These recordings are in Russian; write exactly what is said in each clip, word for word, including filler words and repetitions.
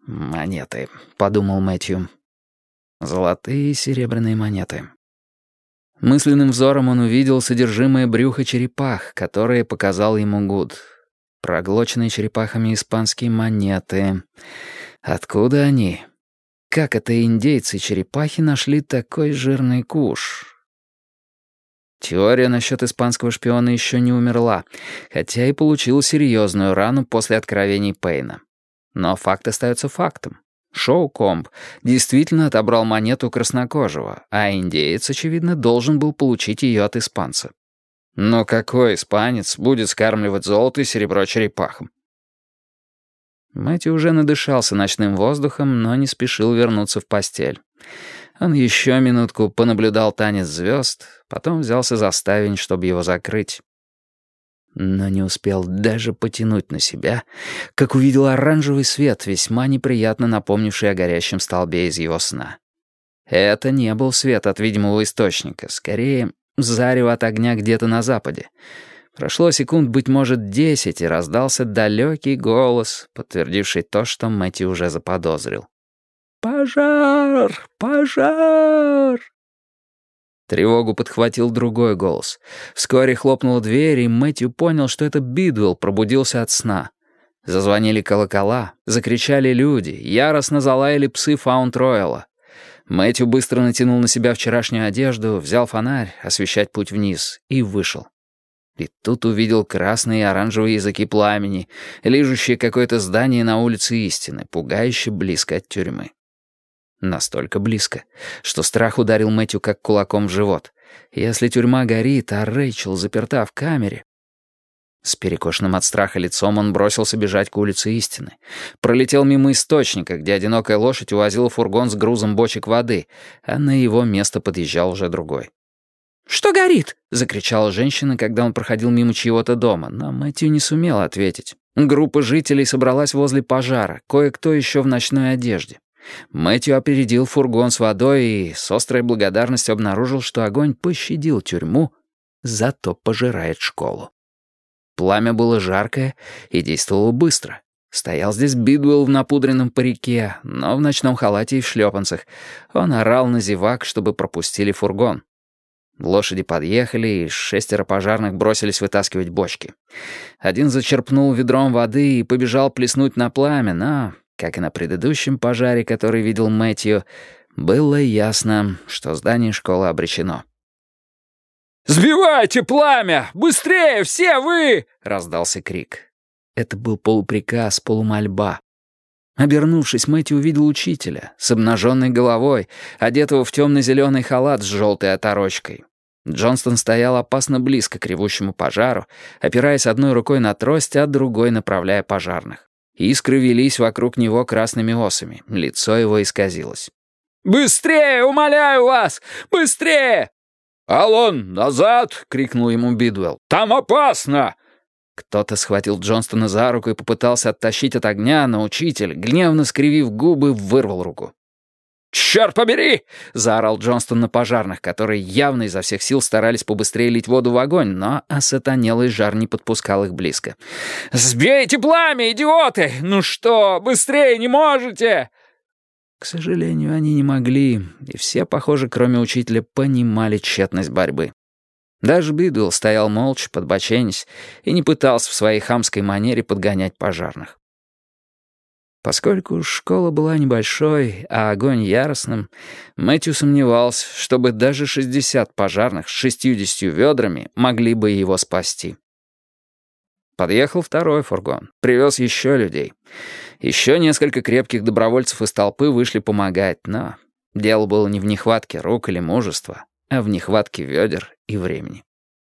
«Монеты», — подумал Мэтью. «Золотые и серебряные монеты». Мысленным взором он увидел содержимое брюха черепах, которые показал ему Гуд. Проглоченные черепахами испанские монеты. Откуда они? Как это индейцы-черепахи нашли такой жирный куш? Теория насчет испанского шпиона еще не умерла, хотя и получила серьезную рану после откровений Пейна. Но факт остается фактом. Шоу-комб действительно отобрал монету краснокожего, а индеец, очевидно, должен был получить ее от испанца. Но какой испанец будет скармливать золото и серебро черепахам? Мэтью уже надышался ночным воздухом, но не спешил вернуться в постель. Он еще минутку понаблюдал танец звезд, потом взялся за ставень, чтобы его закрыть. Но не успел даже потянуть на себя, как увидел оранжевый свет, весьма неприятно напомнивший о горящем столбе из его сна. Это не был свет от видимого источника, скорее, зарево от огня где-то на западе. Прошло секунд, быть может, десять, и раздался далекий голос, подтвердивший то, что Мэтью уже заподозрил. «Пожар! Пожар!» Тревогу подхватил другой голос. Вскоре хлопнула дверь, и Мэтью понял, что это Бидуэлл пробудился от сна. Зазвонили колокола, закричали люди, яростно залаяли псы Фаунд-Ройла. Мэтью быстро натянул на себя вчерашнюю одежду, взял фонарь, освещать путь вниз, и вышел. И тут увидел красные и оранжевые языки пламени, лижущие какое-то здание на улице Истины, пугающе близко от тюрьмы. Настолько близко, что страх ударил Мэтью как кулаком в живот. Если тюрьма горит, а Рэйчел заперта в камере... С перекошенным от страха лицом он бросился бежать к улице Истины. Пролетел мимо источника, где одинокая лошадь увозила фургон с грузом бочек воды, а на его место подъезжал уже другой. «Что горит?» — закричала женщина, когда он проходил мимо чьего-то дома, но Мэтью не сумел ответить. Группа жителей собралась возле пожара, кое-кто еще в ночной одежде. Мэтью опередил фургон с водой и с острой благодарностью обнаружил, что огонь пощадил тюрьму, зато пожирает школу. Пламя было жаркое и действовало быстро. Стоял здесь Бидуэлл в напудренном парике, но в ночном халате и в шлепанцах. Он орал на зевак, чтобы пропустили фургон. Лошади подъехали, и шестеро пожарных бросились вытаскивать бочки. Один зачерпнул ведром воды и побежал плеснуть на пламя, но, как и на предыдущем пожаре, который видел Мэтью, было ясно, что здание школы обречено. «Сбивайте пламя! Быстрее, все вы!» — раздался крик. Это был полуприказ, полумольба. Обернувшись, Мэтью увидел учителя с обнаженной головой, одетого в темно-зеленый халат с желтой оторочкой. Джонстон стоял опасно близко к ревущему пожару, опираясь одной рукой на трость, а другой направляя пожарных. Искры велись вокруг него красными осами, лицо его исказилось. «Быстрее, умоляю вас! Быстрее!» «Алон, назад!» — крикнул ему Бидуэлл. «Там опасно!» Кто-то схватил Джонстона за руку и попытался оттащить от огня, но учитель, гневно скривив губы, вырвал руку. «Черт побери!» — заорал Джонстон на пожарных, которые явно изо всех сил старались побыстрее лить воду в огонь, но осатанелый жар не подпускал их близко. «Сбейте пламя, идиоты! Ну что, быстрее не можете?» К сожалению, они не могли, и все, похоже, кроме учителя, понимали тщетность борьбы. Даже Бидуэлл стоял молча, подбоченясь, и не пытался в своей хамской манере подгонять пожарных. Поскольку школа была небольшой, а огонь яростным, Мэтью сомневался, чтобы даже шестьдесят пожарных с шестьюдесятью ведрами могли бы его спасти. Подъехал второй фургон, привез еще людей. Еще несколько крепких добровольцев из толпы вышли помогать, но дело было не в нехватке рук или мужества, а в нехватке ведер и времени.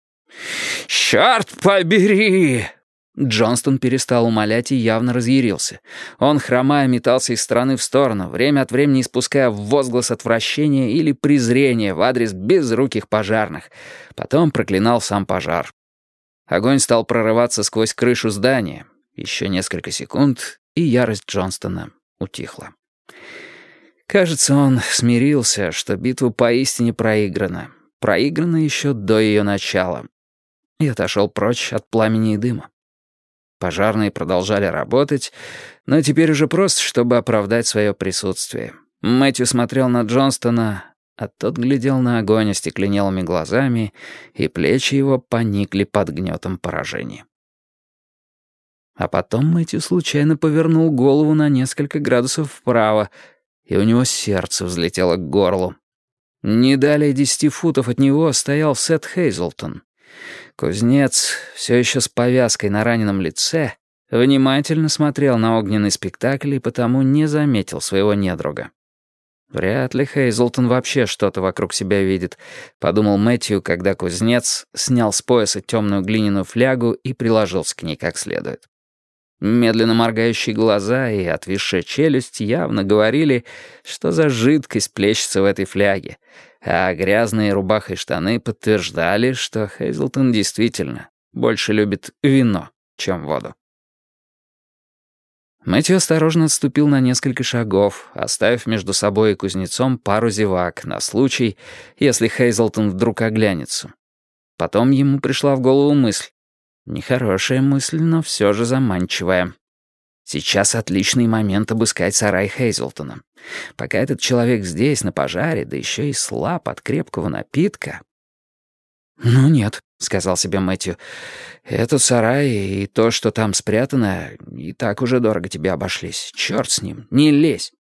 «Черт побери!» Джонстон перестал умолять и явно разъярился. Он, хромая, метался из стороны в сторону, время от времени испуская возглас отвращения или презрения в адрес безруких пожарных. Потом проклинал сам пожар. Огонь стал прорываться сквозь крышу здания. Еще несколько секунд, и ярость Джонстона утихла. Кажется, он смирился, что битва поистине проиграна. Проиграна еще до ее начала. И отошел прочь от пламени и дыма. Пожарные продолжали работать, но теперь уже просто, чтобы оправдать свое присутствие. Мэтью смотрел на Джонстона, а тот глядел на огонь остекленелыми глазами, и плечи его поникли под гнетом поражения. А потом Мэтью случайно повернул голову на несколько градусов вправо, и у него сердце взлетело к горлу. Не далее десяти футов от него стоял Сет Хейзлтон. Кузнец, все еще с повязкой на раненом лице, внимательно смотрел на огненный спектакль и потому не заметил своего недруга. «Вряд ли Хейзлтон вообще что-то вокруг себя видит», — подумал Мэтью, когда кузнец снял с пояса темную глиняную флягу и приложился к ней как следует. Медленно моргающие глаза и отвисшая челюсть явно говорили, что за жидкость плещется в этой фляге, а грязные рубаха и штаны подтверждали, что Хейзлтон действительно больше любит вино, чем воду. Мэтью осторожно отступил на несколько шагов, оставив между собой и кузнецом пару зевак на случай, если Хейзлтон вдруг оглянется. Потом ему пришла в голову мысль. Нехорошая мысль, но все же заманчивая. Сейчас отличный момент обыскать сарай Хейзлтона. Пока этот человек здесь, на пожаре, да еще и слаб от крепкого напитка... «Ну нет», — сказал себе Мэтью, — «этот сарай и то, что там спрятано, и так уже дорого тебе обошлись. Черт с ним, не лезь».